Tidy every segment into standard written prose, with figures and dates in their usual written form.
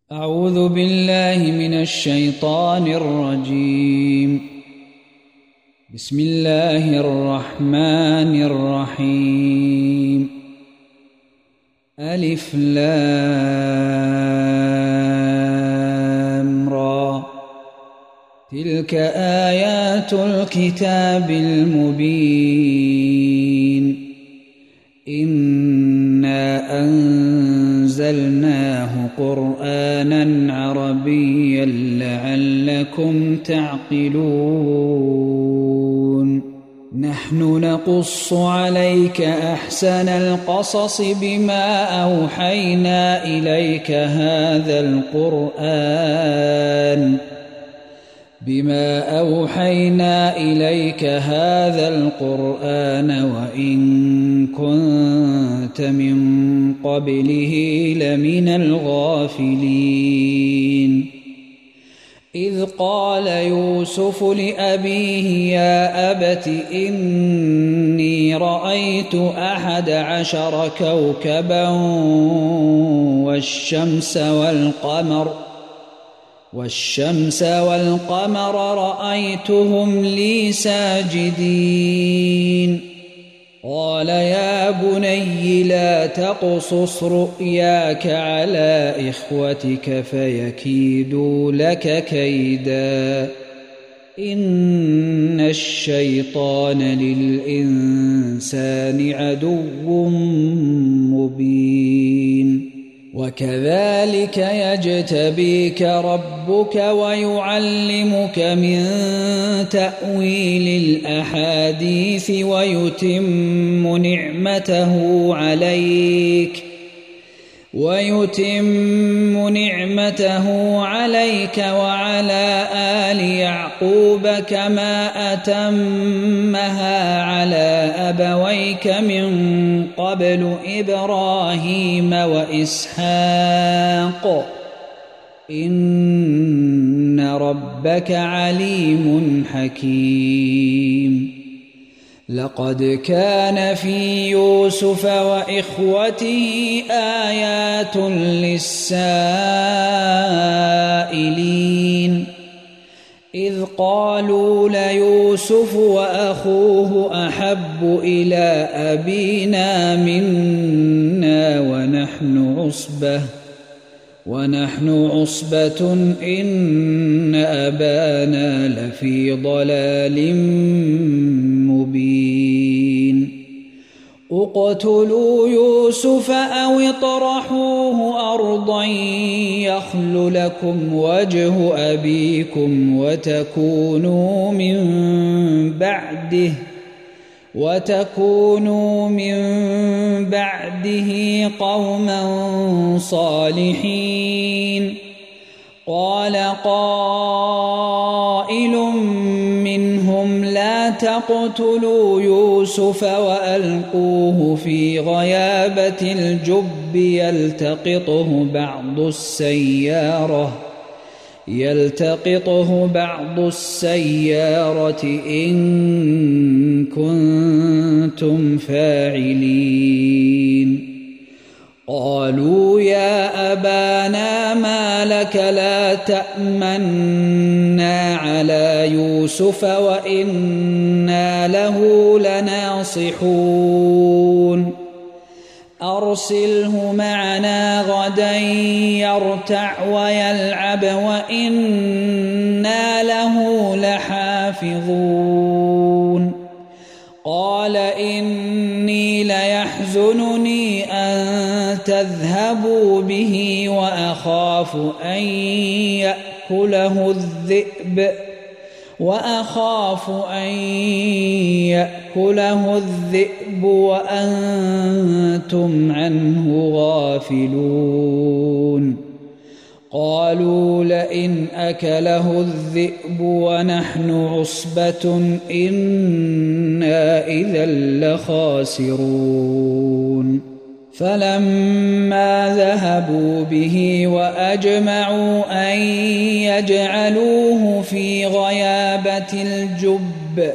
أعوذ بالله من الشيطان الرجيم. بسم الله الرحمن الرحيم. ألف لام را، تلك آيات الكتاب المبين. إنا أنزلناه قرآنا عربيا لعلكم تعقلون. نحن نقص عليك أحسن القصص بما أوحينا إليك هذا القرآن وإن كنت من قبله لمن الغافلين. إذ قال يوسف لأبيه يا أبت إني رأيت 11 كوكبا والشمس والقمر رأيتهم لي ساجدين. قال يا بني لا تقصص رؤياك على إخوتك فيكيدوا لك كيدا، إن الشيطان للإنسان عدو مبين. وكذلك يجتبيك ربك ويعلمك من تأويل الأحاديث ويتم نعمته عليك وعلى آل يعقوب كما أتمها على أبويك من قبل إبراهيم وإسحاق إن ربك عليم حكيم. لقد كان في يوسف وإخوته آيات للسائلين، إذ قالوا ليوسف وأخوه أحب إلى أبينا منا ونحن عصبة إن أبانا لفي ضلال مبين. اقتلوا يوسف أو اطرحوه أرضا يخل لكم وجه أبيكم وتكونوا من بعده قوما صالحين. قال قائل منهم لا تقتلوا يوسف وألقوه في غيابة الجب يلتقطه بعض السيارة إن كنتم فاعلين. قالوا يا أبانا ما لك لا تأمنا على يوسف وإنا له لناصحون. أرسله معنا غدا يرتع ويلعب وإنا له لحافظون. قال إني ليحزنني أن تذهبوا به وأخاف أن يأكله الذئب وأنتم عنه غافلون. قالوا لئن أكله الذئب ونحن عصبة إنا إذا لخاسرون. فلما ذهبوا به وأجمعوا أن يجعلوه في غيابة الجب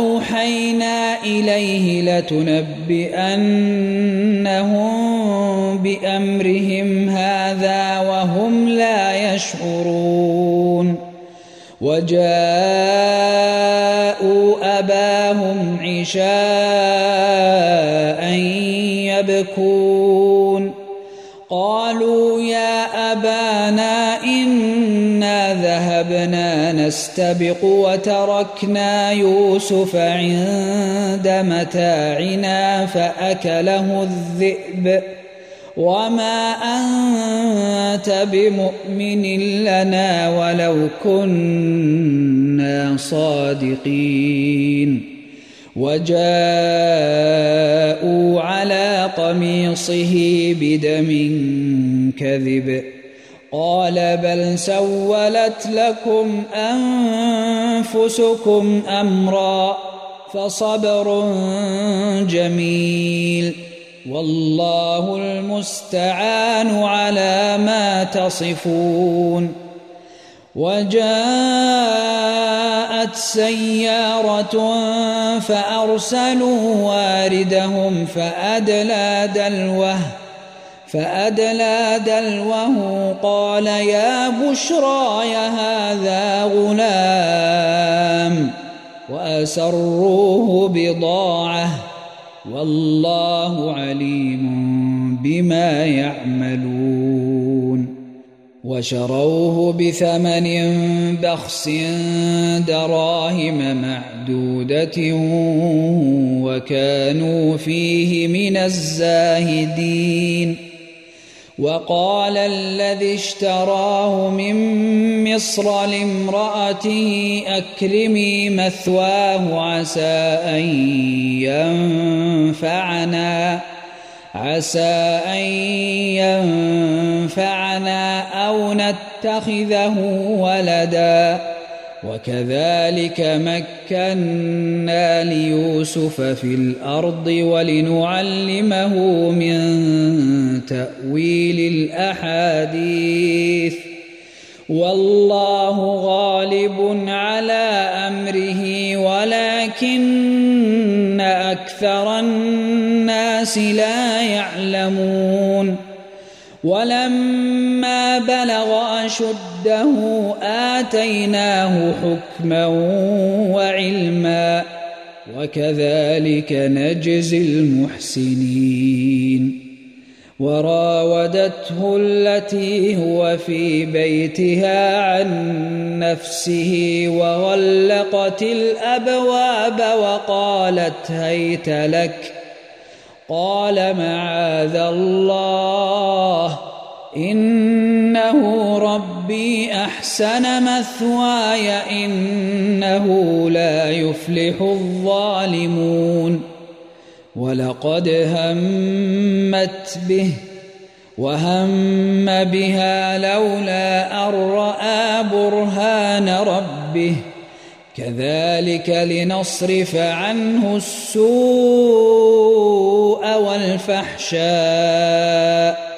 وأوحينا إليه لتنبئنهم بأمرهم هذا وهم لا يشعرون وجاءوا أباهم عشاء يبكون قالوا يا أبانا إنا ذهبنا نستبق وتركنا يوسف عند متاعنا فأكله الذئب وما أنت بمؤمن لنا ولو كنا صادقين وجاءوا على قميصه بدم كذب قال بل سولت لكم أنفسكم أمرا فصبر جميل والله المستعان على ما تصفون وجاءت سيارة فأرسلوا واردهم فأدلى دلوه قال يا بشراي هذا غلام وأسروه بضاعة والله عليم بما يعملون وشروه بثمن بخس دراهم معدودة وكانوا فيه من الزاهدين وقال الذي اشتراه من مصر لامرأته أكرمي مثواه عسى أن ينفعنا أو نتخذه ولدا وكذلك مكنا ليوسف في الأرض ولنعلمه من تأويل الأحاديث والله غالب على أمره ولكن أكثر الناس لا يعلمون ولما بلغ أشده آتيناه حكما وعلما وكذلك نجزي المحسنين وراودته التي هو في بيتها عن نفسه وغلقت الأبواب وقالت هيت لك قال معاذ الله إنه ربي أحسن مثواي إنه لا يفلح الظالمون ولقد همت به وهم بها لولا أن رأى برهان ربه كذلك لنصرف عنه السوء والفحشاء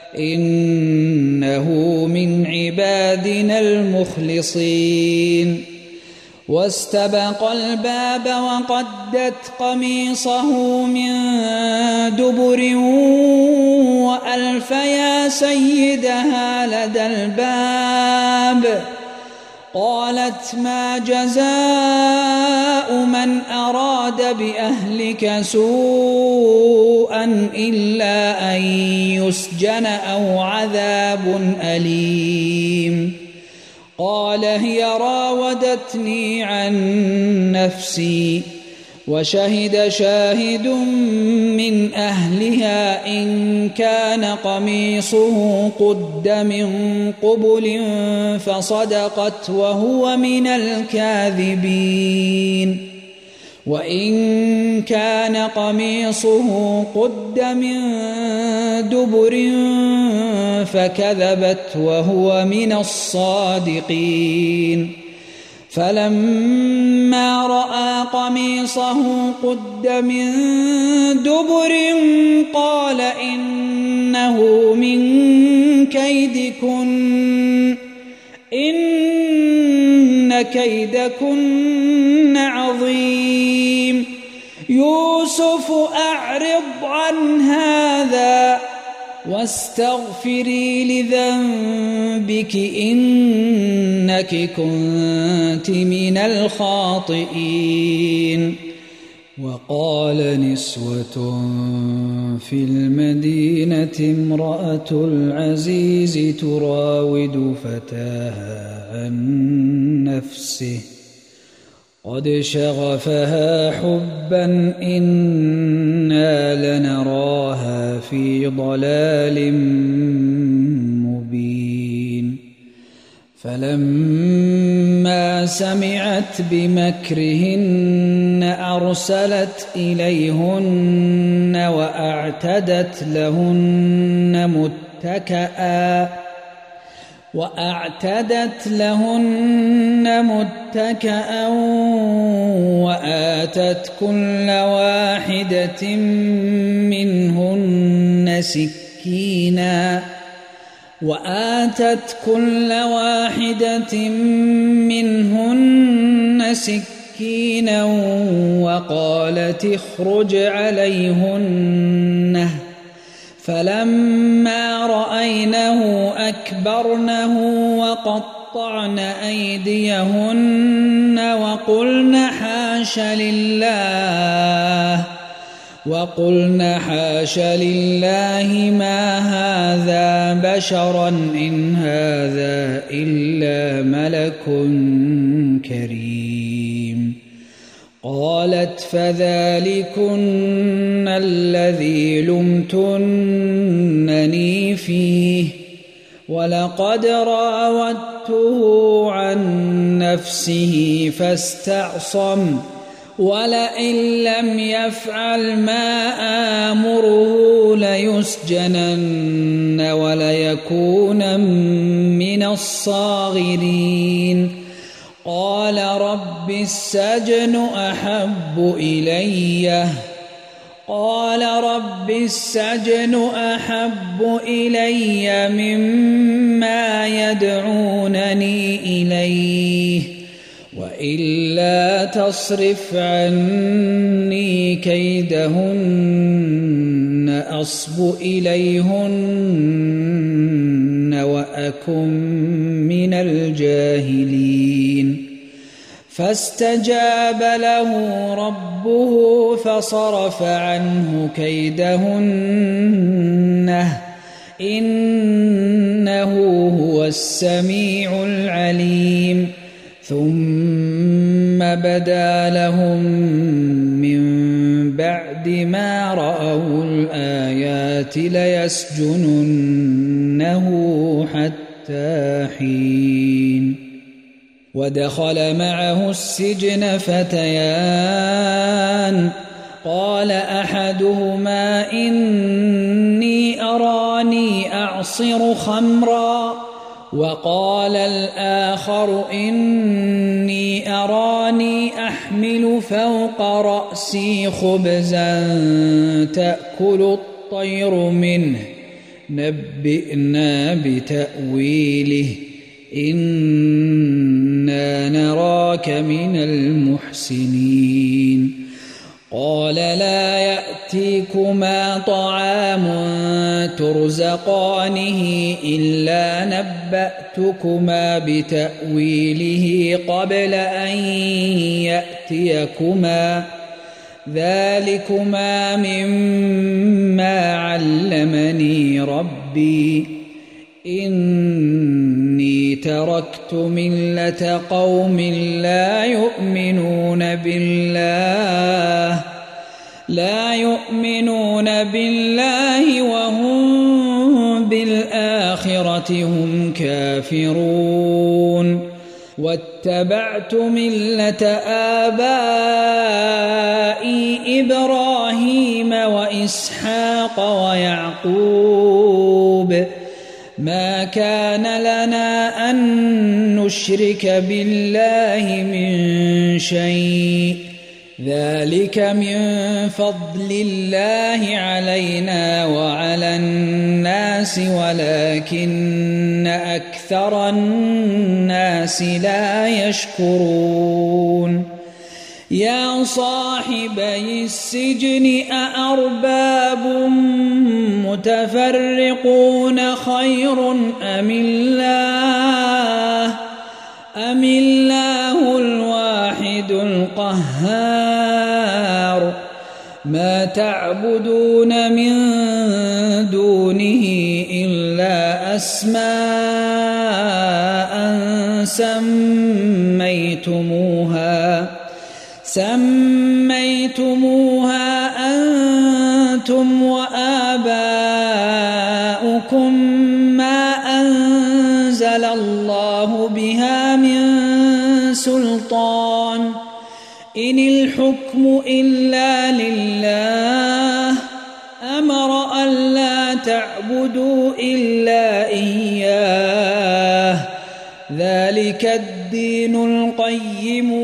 إنه من عبادنا المخلصين واستبق الباب وقدت قميصه من دبر وألف يا سيدها لدى الباب قالت ما جزاء من أراد بأهلك سوءا إلا أن يسجن أو عذاب أليم قال هي راودتني عن نفسي وشهد شاهد من أهلها إن كان قميصه قد من قبل فصدقت وهو من الكاذبين وإن كان قميصه قد من دبر فكذبت وهو من الصادقين فلما رأى قميصه قد من دبر قال إنه من كيدكن إن كيدكن عظيم يوسف أعرض عن هذا واستغفري لذنبك إنك كنت من الخاطئين. وقال نسوة في المدينة امرأة العزيز تراود فتاها عن نفسه قد شغفها حبا إنا لنراها في ضلال مبين. فلما سمعت بمكرهن أرسلت إليهن وأعتدت لهن متكأ وآتت كل واحدة منهن سكينا وقالت اخرج عليهن. فلما رأينه أكبرنه وقطعن أيديهن وقلن حاش لله ما هذا بشرا إن هذا إلا ملك كريم. قالت فذلكن الذي لمتنني فيه ولقد راودته عن نفسه فاستعصم ولئن لم يفعل ما آمره ليسجنن وليكون من الصاغرين. قال رب السجن أحب إلي مما يدعونني إليه وإلا تصرف عني كيدهن أصب إليهن وأكن من الجاهلين. فاستجاب له ربه فصرف عنه كيدهن إنه هو السميع العليم. ثم بدا لهم من بعد ما رأوا الآيات ليسجننه حتى حين. ودخل معه السجن فتيان قال أحدهما إني أراني أعصر خمرا وقال الآخر إني أراني أحمل فوق رأسي خبزا تأكل الطير منه نبئنا بتأويله إنا نراك من المحسنين. قال لا يأتيكما طعام ترزقانه إلا نبأتكما بتأويله قبل أن يأتيكما ذلكما مما علمني ربي إني تركت ملة قوم لا يؤمنون بالله وهم بالآخرة هم كافرون واتبعت ملة آبائي إبراهيم وإسحاق ويعقوب ما كان لنا أن نشرك بالله من شيء ذلك من فضل الله علينا وعلى الناس ولكن أكثر الناس لا يشكرون. يا صاحبي السجن أأرباب متفرقون خير أم الله الواحد القهار ما تعبدون من دونه إلا أسماء سميتموها أنتم وآباؤكم ما أنزل الله بها من سلطان إن الحكم إلا لله أمر ألا تعبدوا إلا إياه ذلك الدين القيم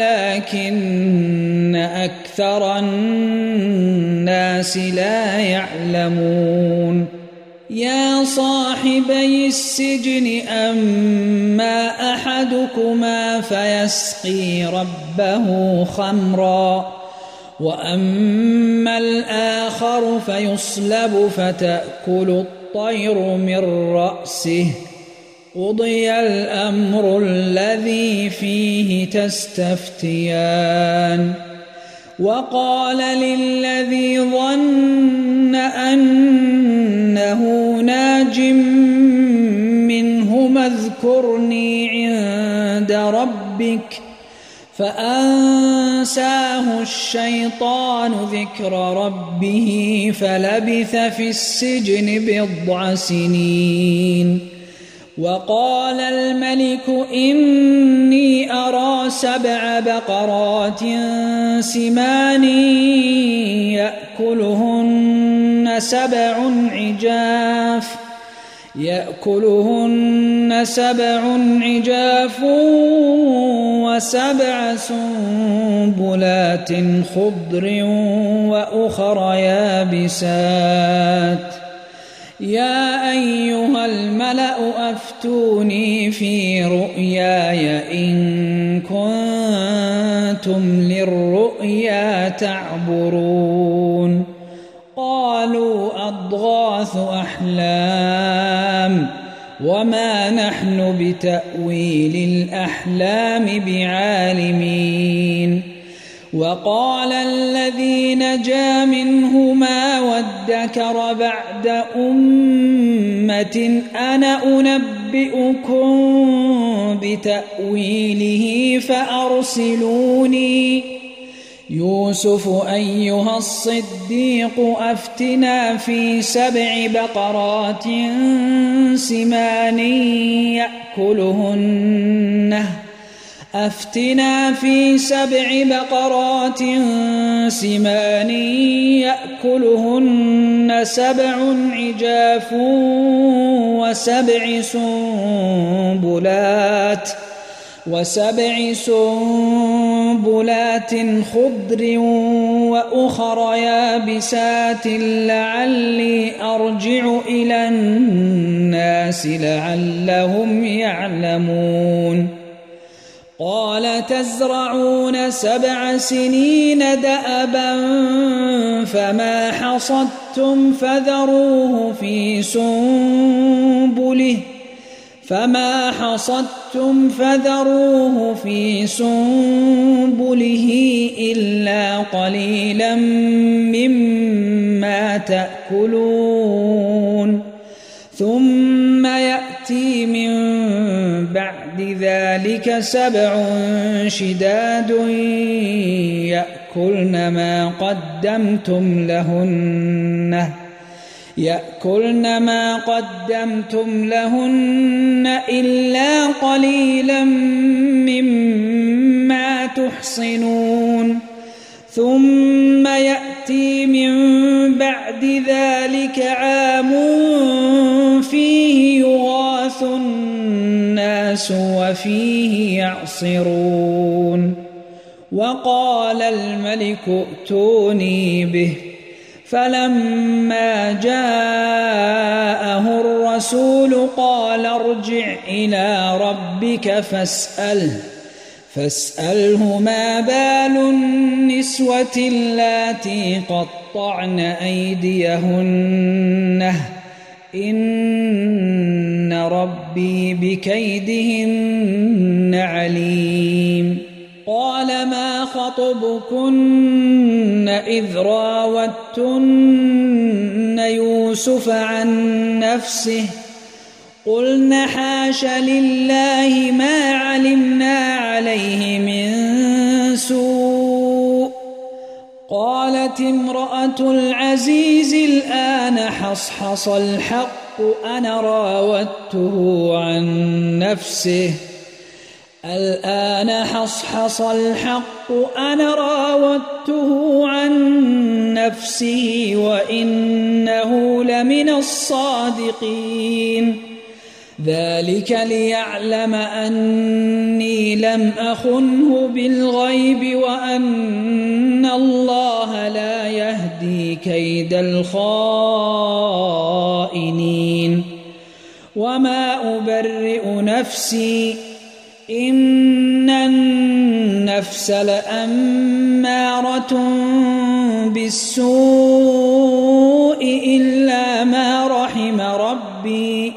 ولكن أكثر الناس لا يعلمون يا صاحبي السجن أما أحدكما فيسقي ربه خمرا وأما الآخر فيصلب فتأكل الطير من رأسه قضي الأمر الذي فيه تستفتيان وقال للذي ظن أنه ناج منهما اذكرني عند ربك فأنساه الشيطان ذكر ربه فلبث في السجن 9 سنين وقال الملك إني أرى 7 بقرات سمان يأكلهن 7 عجاف و7 سنبلات خضر وأخر يابسات يا أيها الملأ أفتوني في رؤياي إن كنتم للرؤيا تعبرون قالوا أضغاث أحلام وما نحن بتأويل الأحلام بعالمين وقال الذي نجا منهما وادكر بعد أمة أنا أنبئكم بتأويله فأرسلوني يوسف أيها الصديق أفتنا في 7 بقرات سمان يأكلهن 7 عجاف و7 سنبلات خضر وأخر يابسات لعلي أرجع إلى الناس لعلهم يعلمون قال تزرعون 7 سنين دأبا فما حصدتم فذروه في سنبله إلا قليلا مما تأكلون ثم يأتي من بعد ذلك 7 شداد يأكلن ما قدمتم لهن إلا قليلا مما تحصنون ثم يأتي من بعد ذلك عام فيه يغاث الناس وفيه يعصرون وقال الملك ائتوني به فلما جاءه الرسول قال ارجع إلى ربك فاسأله ما بال النسوة اللاتي قطعن أيديهن إن ربي بكيدهن عليم قال ما خطبكن إذ راوتن يوسف عن نفسه قلن حاش لله ما علمنا عليه من سوء قالت امرأة العزيز الآن حصحص الحق أنا راودته عن نفسه الآن حصحص الحق أنا راودته عن نفسه وإنه لمن الصادقين ذلك ليعلم أني لم أخنه بالغيب وأن الله لا يهدي كيد الخائنين وما أبرئ نفسي إن النفس لأمارة بالسوء إلا ما رحم ربي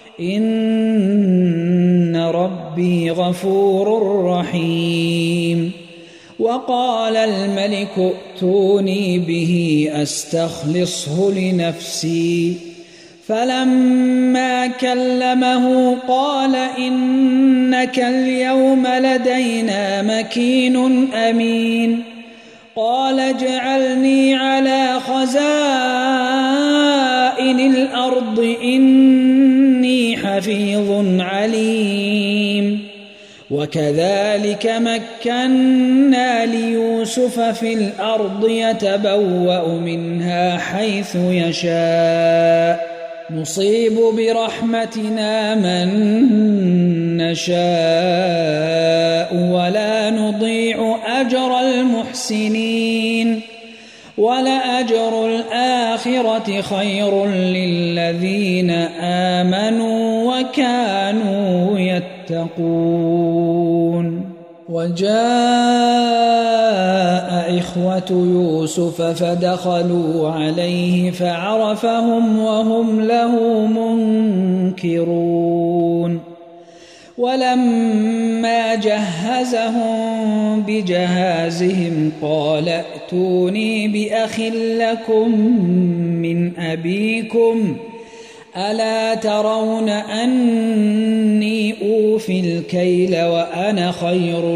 إن ربي غفور رحيم وقال الملك ائتوني به أستخلصه لنفسي فلما كلمه قال إنك اليوم لدينا مكين أمين قال اجعلني على خزائن الأرض إني حفيظ عليم وكذلك مكنا ليوسف في الأرض يتبوأ منها حيث يشاء نصيب برحمتنا من نشاء ولا نضيع أجر المحسنين ولأجر الآخرة خير للذين آمنوا وكانوا يتقون وجاء إخوة يوسف فدخلوا عليه فعرفهم وهم له منكرون ولما جهزهم بجهازهم قال ائتوني بأخ لكم من أبيكم ألا ترون أني أوفي الكيل وأنا خير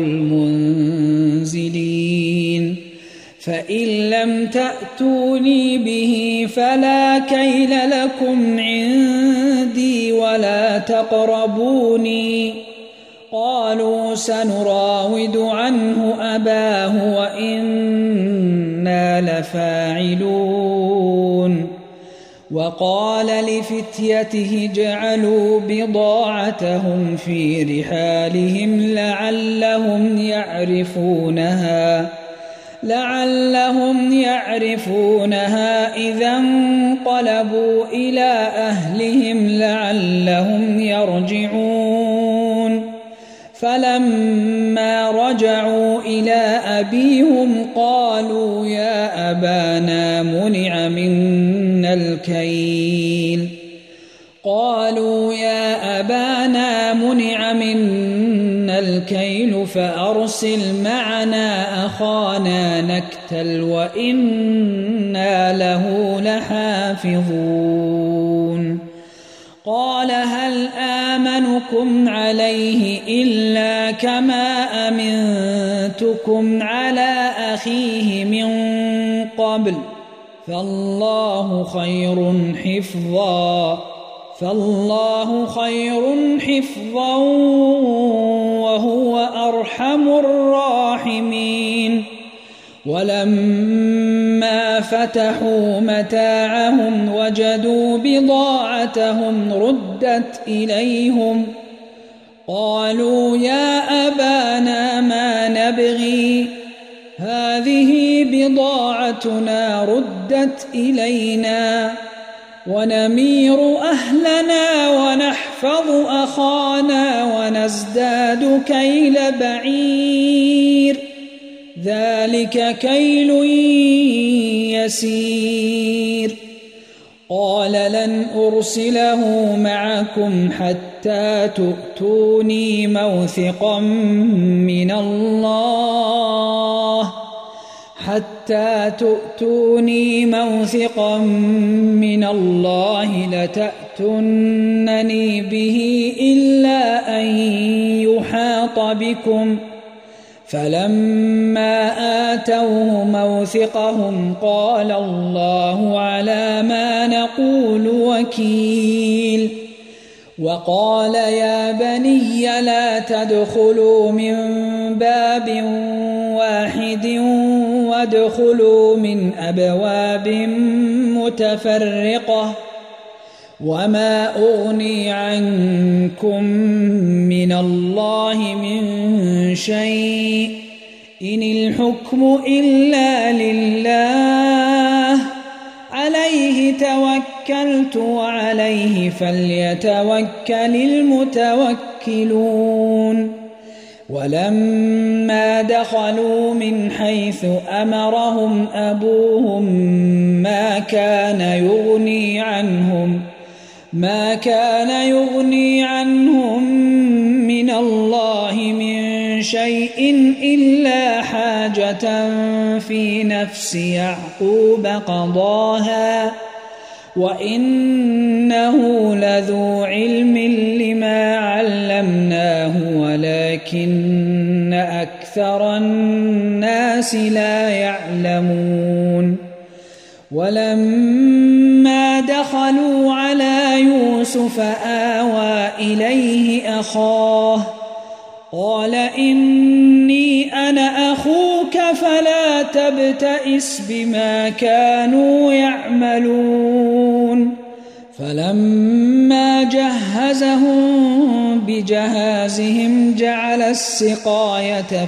المنزلين فإن لم تأتوني به فلا كيل لكم عندي ولا تقربوني قالوا سنراود عنه أباه وإنا لفاعلون وقال لفتيته اجعلوا بضاعتهم في رحالهم لعلهم يعرفونها إذا انقلبوا إلى أهلهم لعلهم يرجعون فلما رجعوا إلى أبيهم قالوا يا أبانا منع منا الكيل فأرسل معنا أخانا نكتل وإنا له لحافظون قال هل آمنكم عليه إلا كما أمنتكم على أخيه من قبل فالله خير حفظا وهو أرحم الراحمين ولما فتحوا متاعهم وجدوا بضاعتهم ردت إليهم قالوا يا أبانا ما نبغي هذه بضاعتنا ردت إلينا ونمير أهلنا ونحفظ نحفظ أخانا ونزداد كيل بعير ذلك كيل يسير قال لن أرسله معكم حتى تؤتوني موثقا من الله لتأتونني به إلا أن يحاط بكم فلما آتوه موثقهم قال الله على ما نقول وكيل وقال يا بني لا تدخلوا من باب واحد وادخلوا من أبواب متفرقة وما أغني عنكم من الله من شيء إن الحكم إلا لله عليه توكلت وعليه فليتوكل المتوكلون ولما دخلوا من حيث أمرهم أبوهم ما كان يغني عنهم من الله من شيء إلا حاجة في نفس يعقوب قضاها وإنه لذو علم لما علمناه ولكن أكثر الناس لا يعلمون ولما دخلوا على يوسف آوى إليه أخاه قال إني أنا أخوك فلا تبتئس بما كانوا يعملون فلما جهزهم بجهازهم جعل السقاية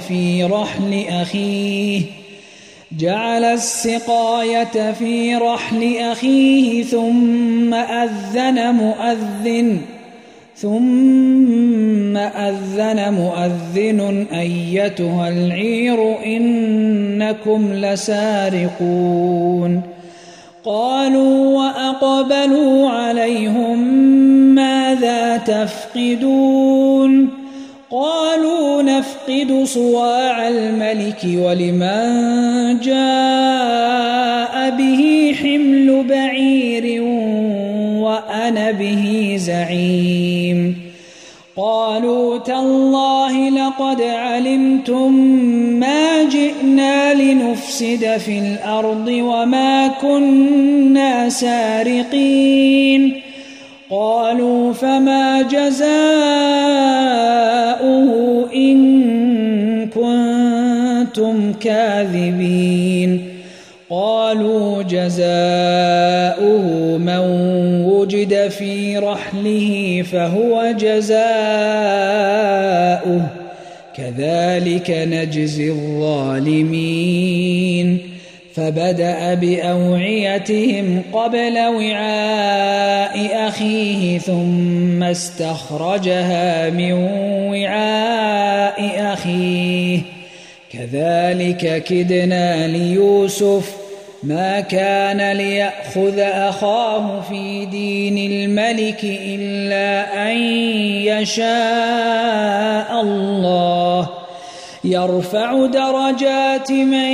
في رحل أخيه ثم أذن مؤذن أيتها العير إنكم لسارقون قالوا وأقبلوا عليهم ماذا تفقدون قالوا نفقد صواع الملك ولمن جاء به حمل بعير وأنا به زعيم قالوا تالله لقد علمتم ما جئنا لنفسد في الأرض وما كنا سارقين قالوا فما جزاؤه إن كنتم كاذبين قالوا جزاؤه من وجد في رحله فهو جزاؤه كذلك نجزي الظالمين فبدأ بأوعيتهم قبل وعاء أخيه ثم استخرجها من وعاء أخيه كذلك كدنا ليوسف ما كان ليأخذ أخاه في دين الملك إلا أن يشاء الله يرفع درجات من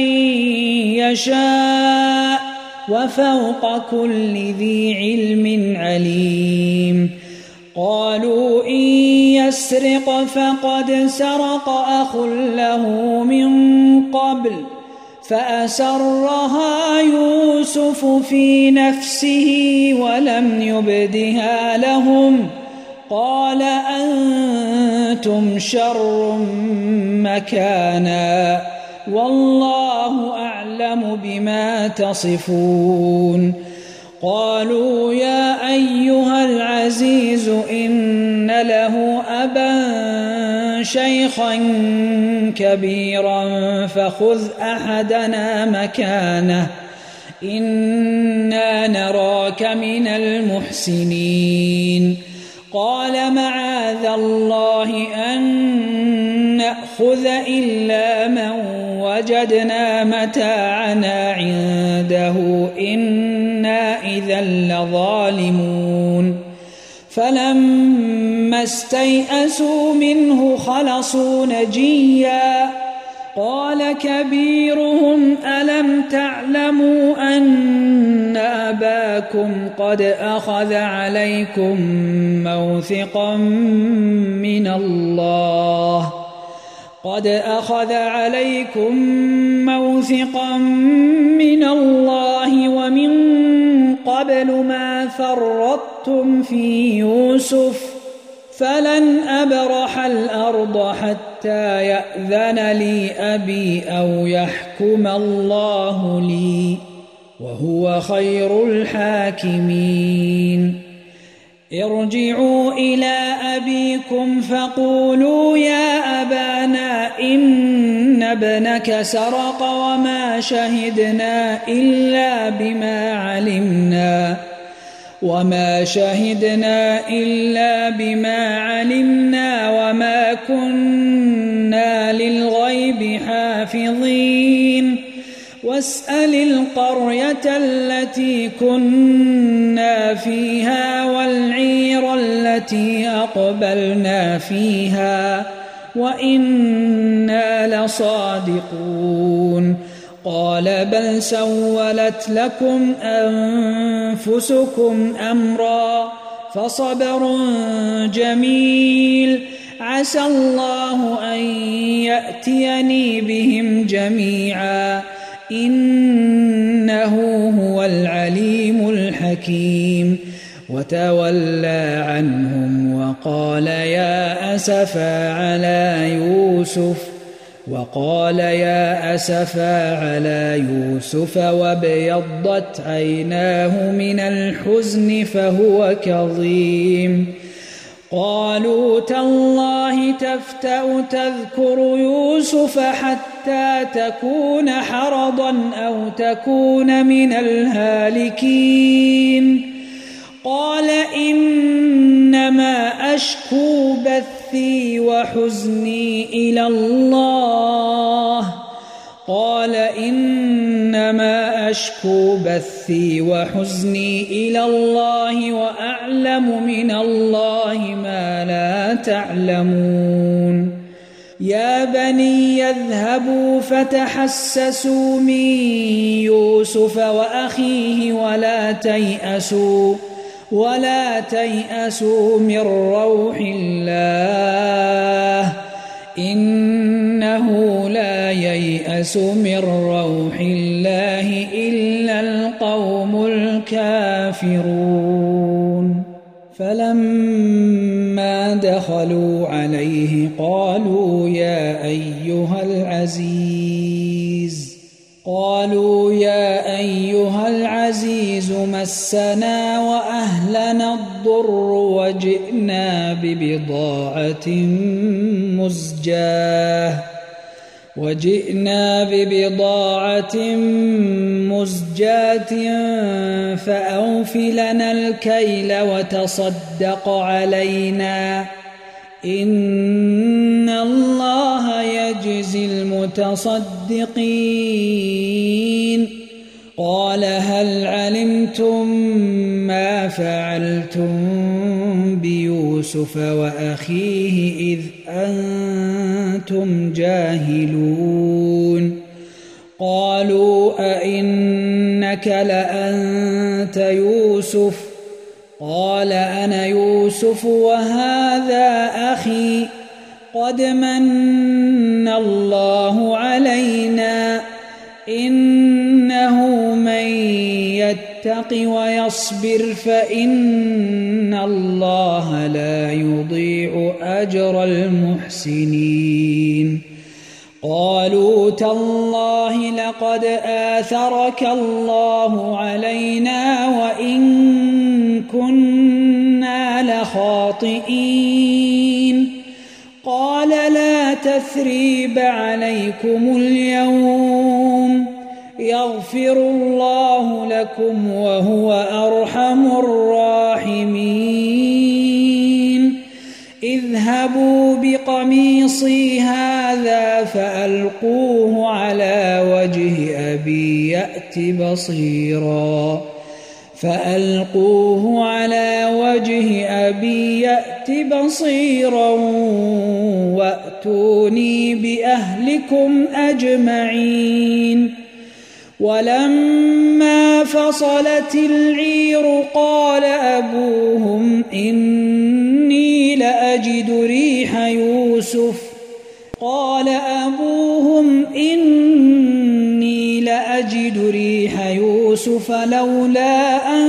يشاء وفوق كل ذي علم عليم قالوا إن يسرق فقد سرق أخ له من قبل فأسرها يوسف في نفسه ولم يبدها لهم قال أنتم شر مكانا والله أعلم بما تصفون قالوا يا أيها العزيز إن له أبا شيخا كبيرا فخذ أحدنا مكانه إنا نراك من المحسنين قال معاذ الله أن نأخذ إلا من وجدنا متاعنا عنده إنا إذا لظالمون فلما استيئسوا منه خلصوا نجيا قال كبيرهم ألم تعلموا أن أباكم قد أخذ عليكم موثقا من الله ومن قبل ما فرطتم في يوسف فلن أبرح الأرض حتى يأذن لي أبي أو يحكم الله لي وهو خير الحاكمين ارجعوا إلى أبيكم فقولوا يا أبانا إن ابنك سرق وما شهدنا إلا بما علمنا وما كنا للغيب حافظين واسأل القرية التي كنا فيها والعير التي أقبلنا فيها وإنا لصادقون قال بل سولت لكم أنفسكم أمرا فصبر جميل عسى الله أن يأتيني بهم جميعا إنه هو العليم الحكيم وتولى عنهم وقال يا أسفا على يوسف وابيضت عيناه من الحزن فهو كظيم قالوا تالله تفتأ تذكر يوسف حتى تكون حرضا أو تكون من الهالكين قال إنما أشكو بثي وحزني إلى الله وأعلم من الله ما لا تعلمون يا بني يذهبوا فتحسسوا من يوسف وأخيه ولا تيأسوا من روح الله إنه لا ييأس من روح الله إلا القوم الكافرون فلما دخلوا عليه قالوا يا أيها العزيز مسنا وأهلنا الضر وجئنا ببضاعة مزجاة فأوف لنا الكيل وتصدق علينا إن الله يجزي المتصدقين قال هل علمتم ما فعلتم بيوسف وأخيه إذ أنتم جاهلون قالوا أئنك لأنت يوسف قال أنا يوسف وهذا أخي قد من الله علينا إنه من يتق ويصبر فإن الله لا يضيع أجر المحسنين قالوا تالله لقد آثرك الله علينا وإن كنا لخاطئين قال لا تثريب عليكم اليوم يغفر الله لكم وهو أرحم الراحمين اذهبوا بقميصي هذا فألقوه على وجه أبي يأت بصيرا وأتوني بأهلكم أجمعين. ولما فصلت العير قال أبوهم إني لأجد ريح يوسف لولا أن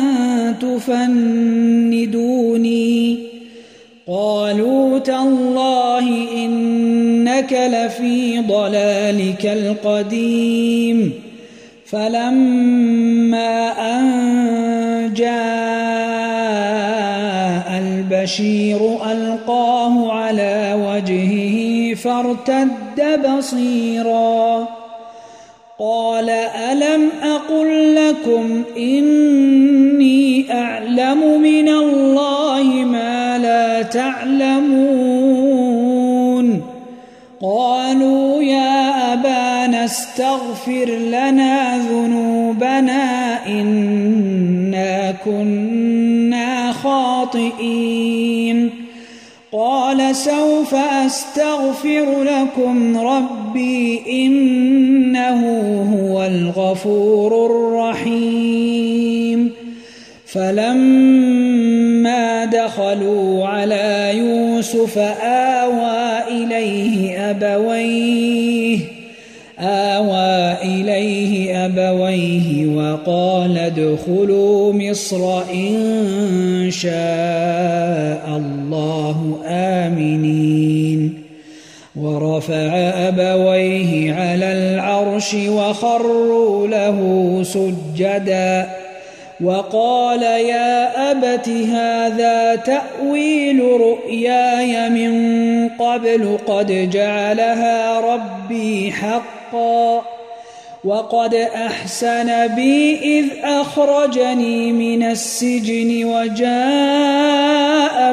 تفندوني. قالوا تالله إنك لفي ضلالك القديم. فلما أن جاء البشير ألقاه على وجهه فارتد بصيرا قال ألم أقل لكم إني أعلم من الله ما لا تعلمون. قالوا يا أبانا استغفر لنا ذنوبنا إنا كنا خاطئين. قال سوف أستغفر لكم ربي إنه هو الغفور الرحيم. فلما دخلوا على يوسف آوى إليه أبويه وقال ادخلوا مصر إن شاء الله آمنين. ورفع أبويه على العرش وخروا له سجدا وقال يا أبت هذا تأويل رؤياي من قبل قد جعلها ربي حقا وقد أحسن بي إذ أخرجني من السجن وجاء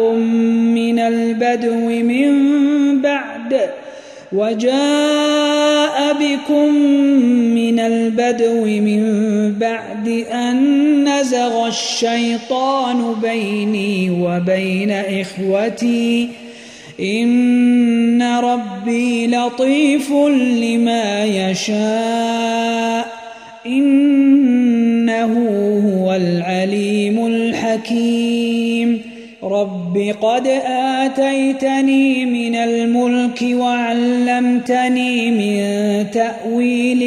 بكم من البدو من بعد أن نزغ الشيطان بيني وبين إخوتي إن ربي لطيف لما يشاء إنه هو العليم الحكيم. رب قد آتيتني من الملك وعلمتني من تأويل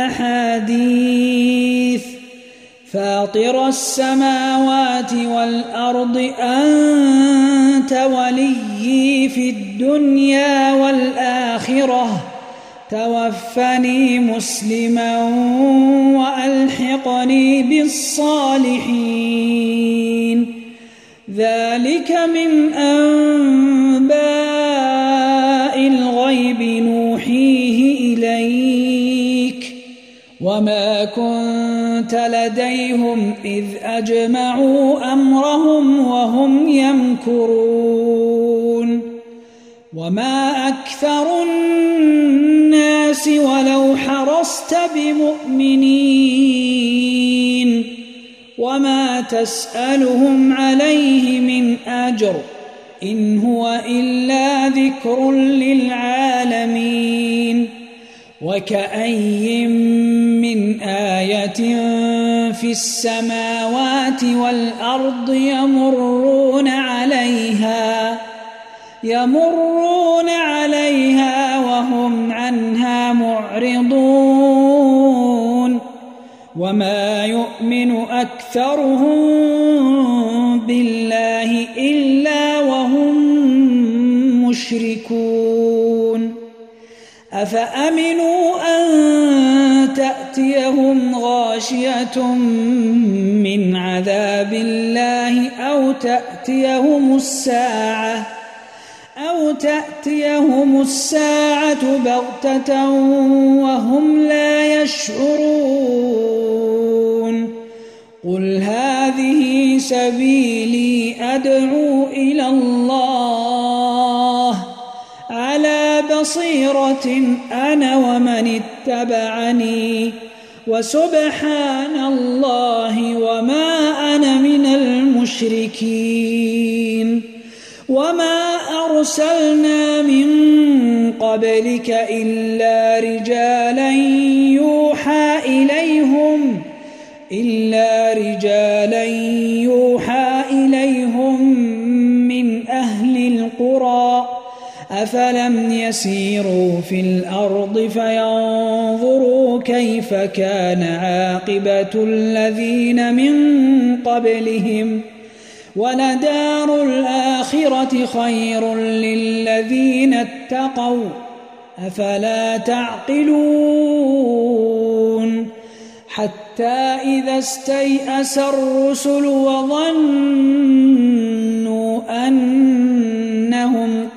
الأحاديث فاطر السماوات والأرض أنت وليي في الدنيا والآخرة توفني مسلما وألحقني بالصالحين. ذلك من أنباء الغيب نوحيه إليك وما كنت لديهم إذ أجمعوا أمرهم وهم يمكرون. وما أكثر الناس ولو حرصت بمؤمنين وما تسألهم عليه من أجر إن هو إلا ذكر للعالمين. وكأي من آية في السماوات والأرض يمرون عليها وهم عنها معرضون. وما يؤمن أكثرهم بالله إلا وهم مشركون. أفأمنوا أن تأتيهم غاشية من عذاب الله أو تأتيهم الساعة بغتة وهم لا يشعرون. قل هذه سبيلي أدعو إلى الله بصيرة أنا ومن اتبعني وسبحان الله وما أنا من المشركين وما أرسلنا من قبلك إلا رجالا يوحى إليهم من أهل القرى أفلم يسيروا في الأرض فينظروا كيف كان عاقبة الذين من قبلهم ولدار الآخرة خير للذين اتقوا أفلا تعقلون حتى إذا استيأس الرسل وظنوا أنهم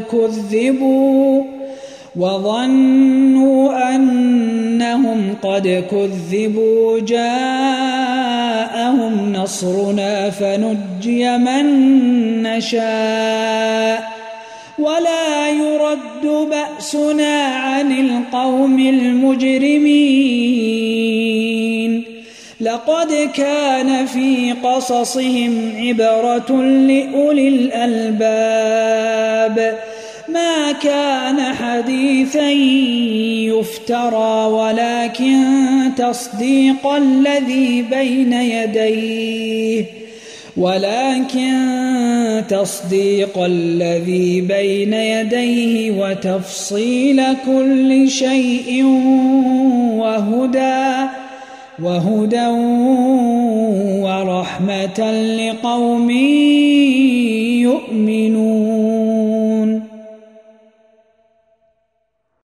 قد كذبوا جاءهم نصرنا فنجي من نشاء ولا يرد بأسنا عن القوم المجرمين لقد كان في قصصهم عبرة لأولي الألباب ما كان حديثا يفترى ولكن تصديق الذي بين يديه وتفصيل كل شيء وهدى ورحمة لقوم